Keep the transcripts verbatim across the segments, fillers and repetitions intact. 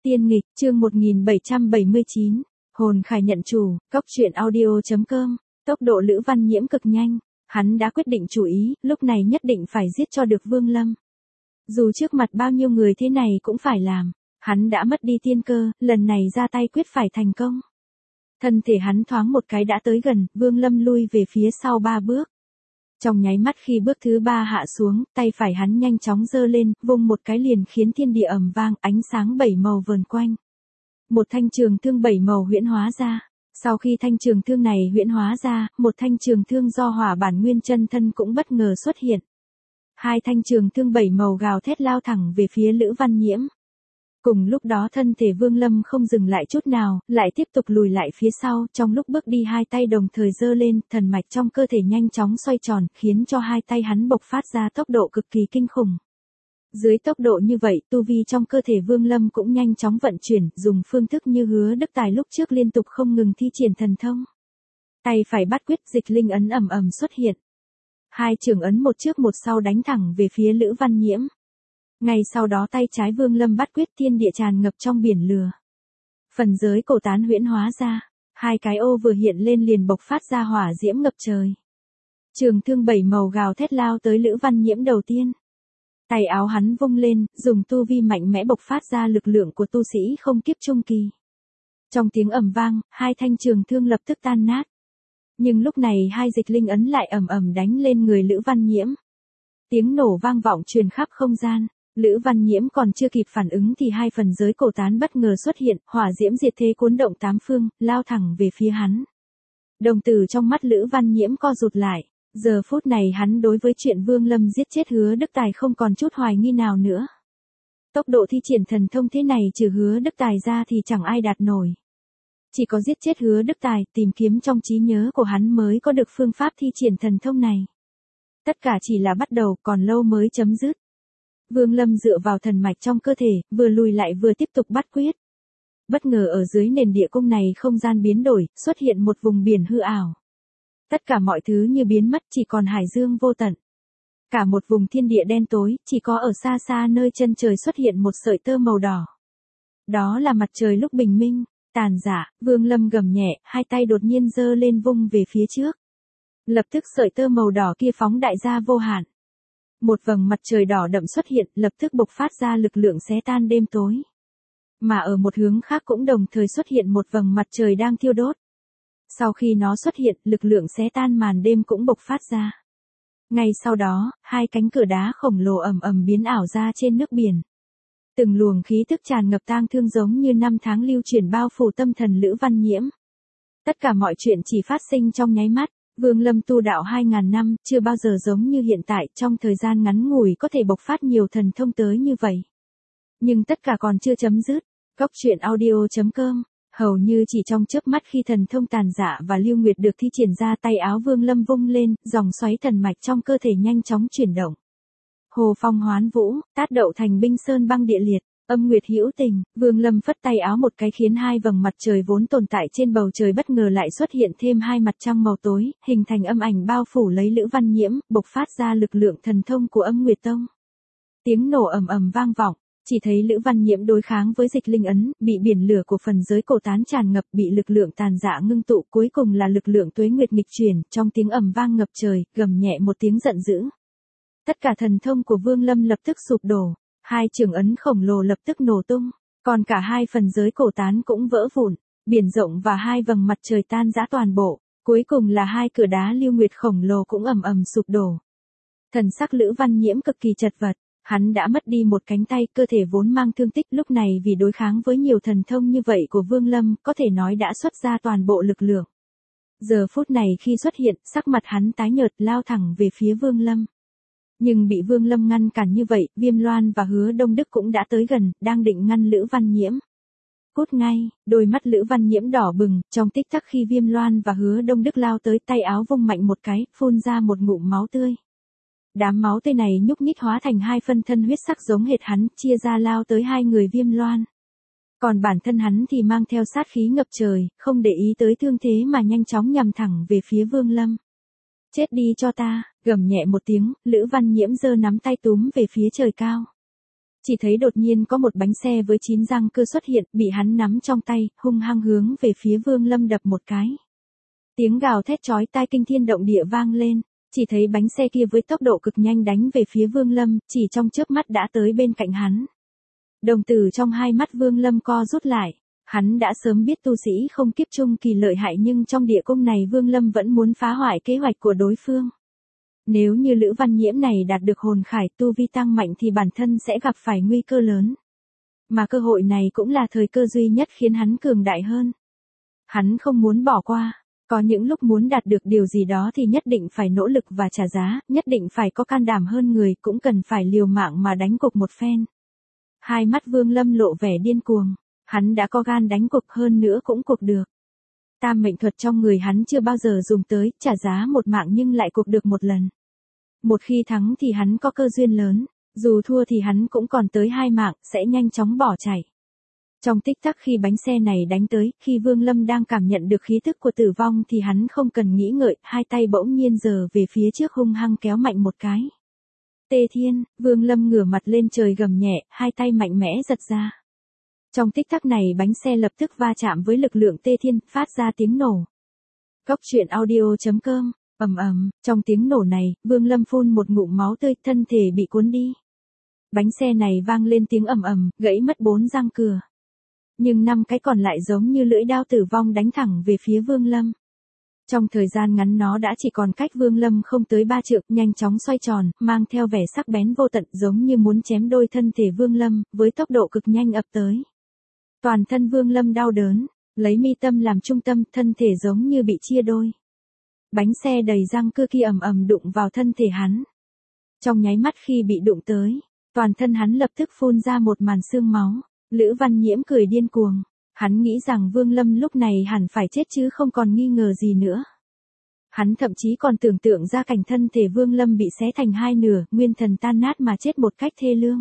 Tiên nghịch, chương một nghìn bảy trăm bảy mươi chín, hồn khải nhận chủ, cóc truyện audio.com, tốc độ Lữ Văn Nhiễm cực nhanh, hắn đã quyết định chủ ý, lúc này nhất định phải giết cho được Vương Lâm. Dù trước mặt bao nhiêu người thế này cũng phải làm, hắn đã mất đi tiên cơ, lần này ra tay quyết phải thành công. Thân thể hắn thoáng một cái đã tới gần, Vương Lâm lui về phía sau ba bước. Trong nháy mắt khi bước thứ ba hạ xuống, tay phải hắn nhanh chóng giơ lên, vung một cái liền khiến thiên địa ầm vang, ánh sáng bảy màu vờn quanh. Một thanh trường thương bảy màu huyễn hóa ra. Sau khi thanh trường thương này huyễn hóa ra, một thanh trường thương do hỏa bản nguyên chân thân cũng bất ngờ xuất hiện. Hai thanh trường thương bảy màu gào thét lao thẳng về phía Lữ Văn Nhiễm. Cùng lúc đó thân thể Vương Lâm không dừng lại chút nào, lại tiếp tục lùi lại phía sau, trong lúc bước đi hai tay đồng thời giơ lên, thần mạch trong cơ thể nhanh chóng xoay tròn, khiến cho hai tay hắn bộc phát ra tốc độ cực kỳ kinh khủng. Dưới tốc độ như vậy, tu vi trong cơ thể Vương Lâm cũng nhanh chóng vận chuyển, dùng phương thức như Hứa Đức Tài lúc trước liên tục không ngừng thi triển thần thông. Tay phải bắt quyết, dịch linh ấn ầm ầm xuất hiện. Hai trường ấn một trước một sau đánh thẳng về phía Lữ Văn Nhiễm. Ngay sau đó tay trái Vương Lâm bắt quyết, thiên địa tràn ngập trong biển lửa. Phần giới cổ tán huyễn hóa ra, hai cái ô vừa hiện lên liền bộc phát ra hỏa diễm ngập trời. Trường thương bảy màu gào thét lao tới Lữ Văn Nhiễm đầu tiên. Tay áo hắn vung lên, dùng tu vi mạnh mẽ bộc phát ra lực lượng của tu sĩ không kiếp trung kỳ. Trong tiếng ầm vang, hai thanh trường thương lập tức tan nát. Nhưng lúc này hai dịch linh ấn lại ầm ầm đánh lên người Lữ Văn Nhiễm. Tiếng nổ vang vọng truyền khắp không gian. Lữ Văn Nhiễm còn chưa kịp phản ứng thì hai phần giới cổ tán bất ngờ xuất hiện, hỏa diễm diệt thế cuốn động tám phương, lao thẳng về phía hắn. Đồng tử trong mắt Lữ Văn Nhiễm co rụt lại, giờ phút này hắn đối với chuyện Vương Lâm giết chết Hứa Đức Tài không còn chút hoài nghi nào nữa. Tốc độ thi triển thần thông thế này trừ Hứa Đức Tài ra thì chẳng ai đạt nổi. Chỉ có giết chết Hứa Đức Tài, tìm kiếm trong trí nhớ của hắn mới có được phương pháp thi triển thần thông này. Tất cả chỉ là bắt đầu, còn lâu mới chấm dứt. Vương Lâm dựa vào thần mạch trong cơ thể, vừa lùi lại vừa tiếp tục bắt quyết. Bất ngờ ở dưới nền địa cung này không gian biến đổi, xuất hiện một vùng biển hư ảo. Tất cả mọi thứ như biến mất, chỉ còn hải dương vô tận. Cả một vùng thiên địa đen tối, chỉ có ở xa xa nơi chân trời xuất hiện một sợi tơ màu đỏ. Đó là mặt trời lúc bình minh, tàn rã, Vương Lâm gầm nhẹ, hai tay đột nhiên giơ lên vung về phía trước. Lập tức sợi tơ màu đỏ kia phóng đại ra vô hạn. Một vầng mặt trời đỏ đậm xuất hiện, lập tức bộc phát ra lực lượng xé tan đêm tối. Mà ở một hướng khác cũng đồng thời xuất hiện một vầng mặt trời đang thiêu đốt. Sau khi nó xuất hiện, lực lượng xé tan màn đêm cũng bộc phát ra. Ngay sau đó, hai cánh cửa đá khổng lồ ầm ầm biến ảo ra trên nước biển. Từng luồng khí tức tràn ngập tang thương giống như năm tháng lưu chuyển bao phủ tâm thần Lữ Văn Nhiễm. Tất cả mọi chuyện chỉ phát sinh trong nháy mắt. Vương Lâm tu đạo hai ngàn năm, chưa bao giờ giống như hiện tại, trong thời gian ngắn ngủi có thể bộc phát nhiều thần thông tới như vậy. Nhưng tất cả còn chưa chấm dứt. Cóc truyện audio.com, hầu như chỉ trong chớp mắt khi thần thông tàn dạ và lưu nguyệt được thi triển ra, tay áo Vương Lâm vung lên, dòng xoáy thần mạch trong cơ thể nhanh chóng chuyển động. Hồ phong hoán vũ, tát đậu thành binh sơn băng địa liệt. Âm nguyệt hữu tình, Vương Lâm phất tay áo một cái khiến hai vầng mặt trời vốn tồn tại trên bầu trời bất ngờ lại xuất hiện thêm hai mặt trăng màu tối, hình thành âm ảnh bao phủ lấy Lữ Văn Nhiễm, bộc phát ra lực lượng thần thông của Âm Nguyệt Tông. Tiếng nổ ầm ầm vang vọng, chỉ thấy Lữ Văn Nhiễm đối kháng với dịch linh ấn, bị biển lửa của phần giới cổ tán tràn ngập, bị lực lượng tàn dạ ngưng tụ, cuối cùng là lực lượng tuế nguyệt nghịch chuyển, trong tiếng ầm vang ngập trời, gầm nhẹ một tiếng giận dữ. Tất cả thần thông của Vương Lâm lập tức sụp đổ. Hai trường ấn khổng lồ lập tức nổ tung, còn cả hai phần giới cổ tán cũng vỡ vụn, biển rộng và hai vầng mặt trời tan rã toàn bộ, cuối cùng là hai cửa đá lưu nguyệt khổng lồ cũng ầm ầm sụp đổ. Thần sắc Lữ Văn Nhiễm cực kỳ chật vật, hắn đã mất đi một cánh tay, cơ thể vốn mang thương tích lúc này vì đối kháng với nhiều thần thông như vậy của Vương Lâm, có thể nói đã xuất ra toàn bộ lực lượng. Giờ phút này khi xuất hiện, sắc mặt hắn tái nhợt lao thẳng về phía Vương Lâm. Nhưng bị Vương Lâm ngăn cản như vậy, Viêm Loan và Hứa Đông Đức cũng đã tới gần, đang định ngăn Lữ Văn Nhiễm. Cút ngay, đôi mắt Lữ Văn Nhiễm đỏ bừng, trong tích tắc khi Viêm Loan và Hứa Đông Đức lao tới, tay áo vung mạnh một cái, phun ra một ngụm máu tươi. Đám máu tươi này nhúc nhích hóa thành hai phân thân huyết sắc giống hệt hắn, chia ra lao tới hai người Viêm Loan. Còn bản thân hắn thì mang theo sát khí ngập trời, không để ý tới thương thế mà nhanh chóng nhằm thẳng về phía Vương Lâm. Chết đi cho ta, gầm nhẹ một tiếng, Lữ Văn Nhiễm giơ nắm tay túm về phía trời cao. Chỉ thấy đột nhiên có một bánh xe với chín răng cưa xuất hiện, bị hắn nắm trong tay, hung hăng hướng về phía Vương Lâm đập một cái. Tiếng gào thét chói tai kinh thiên động địa vang lên, chỉ thấy bánh xe kia với tốc độ cực nhanh đánh về phía Vương Lâm, chỉ trong chớp mắt đã tới bên cạnh hắn. Đồng tử trong hai mắt Vương Lâm co rút lại, hắn đã sớm biết tu sĩ không kiếp trung kỳ lợi hại, nhưng trong địa cung này Vương Lâm vẫn muốn phá hoại kế hoạch của đối phương. Nếu như Lữ Văn Nhiễm này đạt được hồn khải tu vi tăng mạnh thì bản thân sẽ gặp phải nguy cơ lớn. Mà cơ hội này cũng là thời cơ duy nhất khiến hắn cường đại hơn. Hắn không muốn bỏ qua, có những lúc muốn đạt được điều gì đó thì nhất định phải nỗ lực và trả giá, nhất định phải có can đảm hơn người, cũng cần phải liều mạng mà đánh cuộc một phen. Hai mắt Vương Lâm lộ vẻ điên cuồng, hắn đã có gan đánh cuộc, hơn nữa cũng cuộc được. Tam mệnh thuật trong người hắn chưa bao giờ dùng tới, trả giá một mạng nhưng lại cuộc được một lần. Một khi thắng thì hắn có cơ duyên lớn, dù thua thì hắn cũng còn tới hai mạng, sẽ nhanh chóng bỏ chạy. Trong tích tắc khi bánh xe này đánh tới, khi Vương Lâm đang cảm nhận được khí tức của tử vong thì hắn không cần nghĩ ngợi, hai tay bỗng nhiên giơ về phía trước hung hăng kéo mạnh một cái. Tê Thiên, Vương Lâm ngửa mặt lên trời gầm nhẹ, hai tay mạnh mẽ giật ra. Trong tích tắc này bánh xe lập tức va chạm với lực lượng Tê Thiên, phát ra tiếng nổ. Cốc truyện audio chấm com, ầm ầm, trong tiếng nổ này, Vương Lâm phun một ngụm máu tươi, thân thể bị cuốn đi. Bánh xe này vang lên tiếng ầm ầm, gãy mất bốn răng cưa. Nhưng năm cái còn lại giống như lưỡi đao tử vong đánh thẳng về phía Vương Lâm. Trong thời gian ngắn nó đã chỉ còn cách Vương Lâm không tới ba trượng, nhanh chóng xoay tròn, mang theo vẻ sắc bén vô tận, giống như muốn chém đôi thân thể Vương Lâm, với tốc độ cực nhanh ập tới. Toàn thân Vương Lâm đau đớn, lấy mi tâm làm trung tâm, thân thể giống như bị chia đôi. Bánh xe đầy răng cưa kia ầm ầm đụng vào thân thể hắn. Trong nháy mắt khi bị đụng tới, toàn thân hắn lập tức phun ra một màn xương máu. Lữ Văn Nhiễm cười điên cuồng, hắn nghĩ rằng Vương Lâm lúc này hẳn phải chết chứ không còn nghi ngờ gì nữa. Hắn thậm chí còn tưởng tượng ra cảnh thân thể Vương Lâm bị xé thành hai nửa, nguyên thần tan nát mà chết một cách thê lương.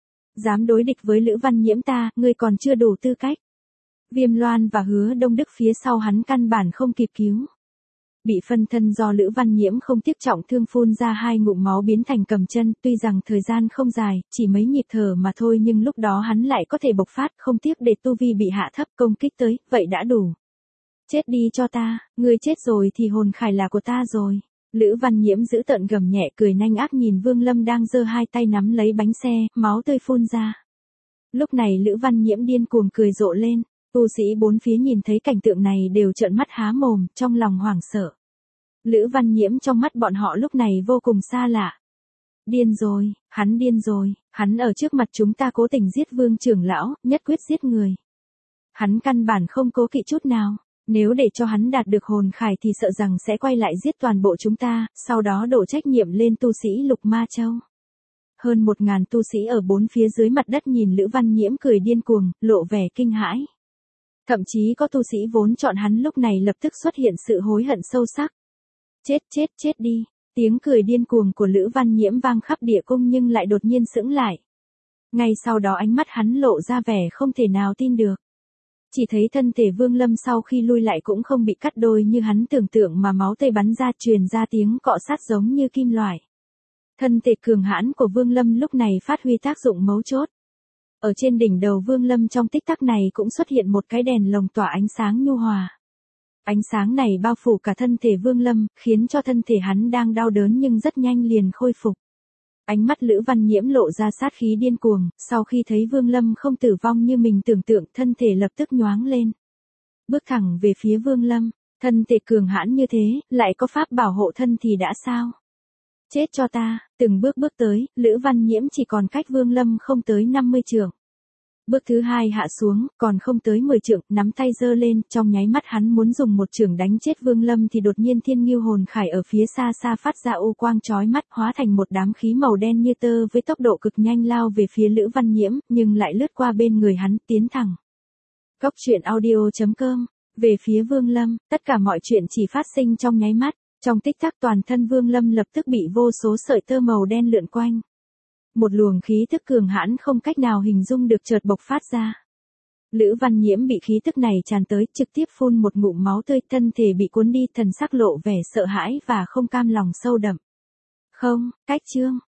Dám đối địch với Lữ Văn Nhiễm ta, ngươi còn chưa đủ tư cách. Viêm Loan và Hứa Đông Đức phía sau hắn căn bản không kịp cứu. Bị phân thân do Lữ Văn Nhiễm không tiếc trọng thương phun ra hai ngụm máu biến thành cầm chân, tuy rằng thời gian không dài, chỉ mấy nhịp thở mà thôi, nhưng lúc đó hắn lại có thể bộc phát, không tiếc để tu vi bị hạ thấp công kích tới, vậy đã đủ. Chết đi cho ta, ngươi chết rồi thì hồn khải là của ta rồi. Lữ Văn Nhiễm giữ tợn gầm nhẹ cười nhanh ác nhìn Vương Lâm đang giơ hai tay nắm lấy bánh xe, máu tươi phun ra. Lúc này Lữ Văn Nhiễm điên cuồng cười rộ lên. Tu sĩ bốn phía nhìn thấy cảnh tượng này đều trợn mắt há mồm, trong lòng hoảng sợ. Lữ Văn Nhiễm trong mắt bọn họ lúc này vô cùng xa lạ. Điên rồi, hắn điên rồi, hắn ở trước mặt chúng ta cố tình giết Vương trưởng lão, nhất quyết giết người. Hắn căn bản không cố kỵ chút nào, nếu để cho hắn đạt được hồn khải thì sợ rằng sẽ quay lại giết toàn bộ chúng ta, sau đó đổ trách nhiệm lên tu sĩ Lục Ma Châu. Hơn một ngàn tu sĩ ở bốn phía dưới mặt đất nhìn Lữ Văn Nhiễm cười điên cuồng, lộ vẻ kinh hãi. Thậm chí có tu sĩ vốn chọn hắn lúc này lập tức xuất hiện sự hối hận sâu sắc. Chết chết chết đi, tiếng cười điên cuồng của Lữ Văn Nhiễm vang khắp địa cung nhưng lại đột nhiên sững lại. Ngay sau đó ánh mắt hắn lộ ra vẻ không thể nào tin được. Chỉ thấy thân thể Vương Lâm sau khi lui lại cũng không bị cắt đôi như hắn tưởng tượng mà máu tươi bắn ra truyền ra tiếng cọ sát giống như kim loại. Thân thể cường hãn của Vương Lâm lúc này phát huy tác dụng mấu chốt. Ở trên đỉnh đầu Vương Lâm trong tích tắc này cũng xuất hiện một cái đèn lồng tỏa ánh sáng nhu hòa. Ánh sáng này bao phủ cả thân thể Vương Lâm, khiến cho thân thể hắn đang đau đớn nhưng rất nhanh liền khôi phục. Ánh mắt Lữ Văn Nhiễm lộ ra sát khí điên cuồng, sau khi thấy Vương Lâm không tử vong như mình tưởng tượng, thân thể lập tức nhoáng lên. Bước thẳng về phía Vương Lâm, thân thể cường hãn như thế, lại có pháp bảo hộ thân thì đã sao? Chết cho ta, từng bước bước tới, Lữ Văn Nhiễm chỉ còn cách Vương Lâm không tới năm mươi trượng. Bước thứ hai hạ xuống, còn không tới mười trượng, nắm tay giơ lên, trong nháy mắt hắn muốn dùng một chưởng đánh chết Vương Lâm thì đột nhiên Thiên Ngưu hồn khải ở phía xa xa phát ra u quang chói mắt, hóa thành một đám khí màu đen như tơ với tốc độ cực nhanh lao về phía Lữ Văn Nhiễm, nhưng lại lướt qua bên người hắn, tiến thẳng. Cốc truyện audio chấm com, về phía Vương Lâm, tất cả mọi chuyện chỉ phát sinh trong nháy mắt, trong tích tắc toàn thân Vương Lâm lập tức bị vô số sợi tơ màu đen lượn quanh. Một luồng khí tức cường hãn không cách nào hình dung được chợt bộc phát ra. Lữ Văn Nhiễm bị khí tức này tràn tới, trực tiếp phun một ngụm máu tươi, thân thể bị cuốn đi, thần sắc lộ vẻ sợ hãi và không cam lòng sâu đậm. Không, cách chương,